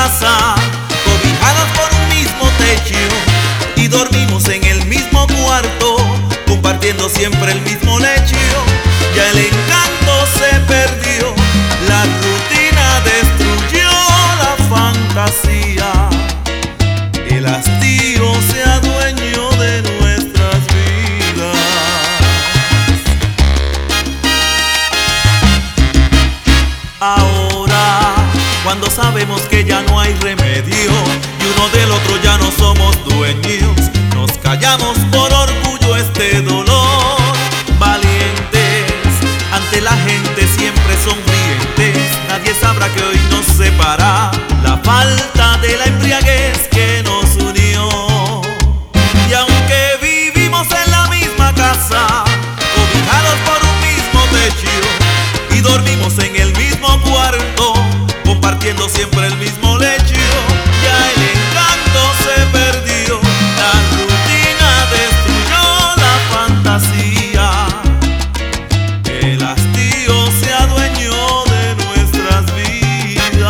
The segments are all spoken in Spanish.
casa, cobijados por un mismo techo, y dormimos en el mismo cuarto, compartiendo siempre el mismo lecho. Ya el encanto se perdió, la rutina destruyó la fantasía, el hastío se adueñó de nuestras vidas. Ahora, cuando sabemos que ya no hay remedio y uno del otro ya no somos dueños, nos callamos por orgullo este dolor. Valientes ante la gente, siempre sonrientes, nadie sabrá que hoy nos separa la falta de la embriaguez que nos unió. Y aunque vivimos en la misma casa, cobijados por un mismo techo, y dormimos en el mismo cuarto, compartiendo siempre el mismo lecho, ya el encanto se perdió, la rutina destruyó la fantasía, el hastío se adueñó de nuestras vidas.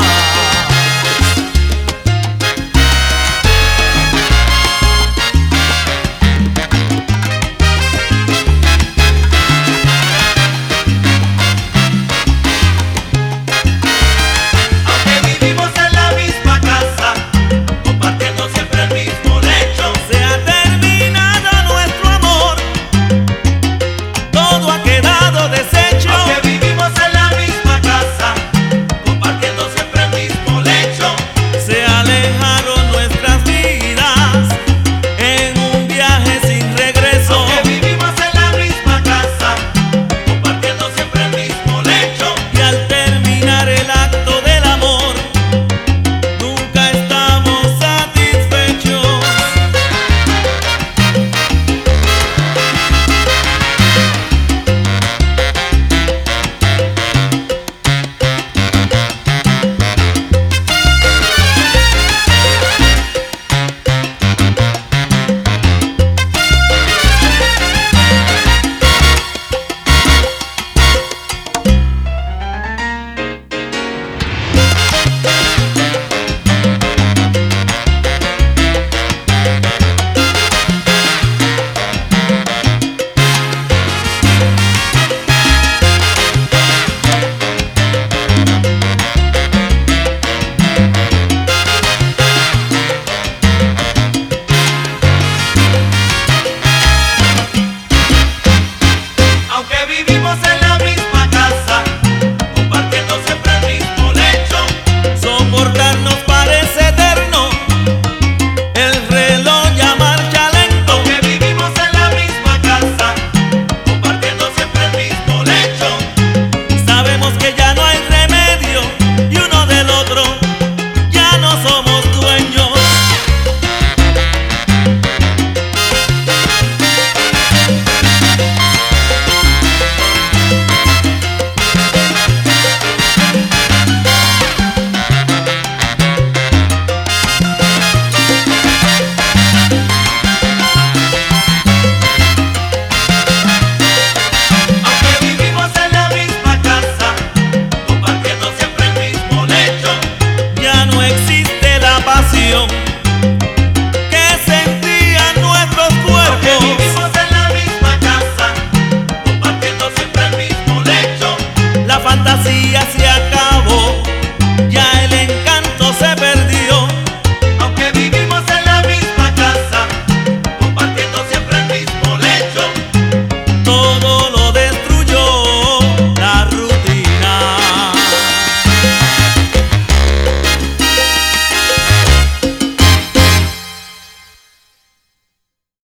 Fantasía se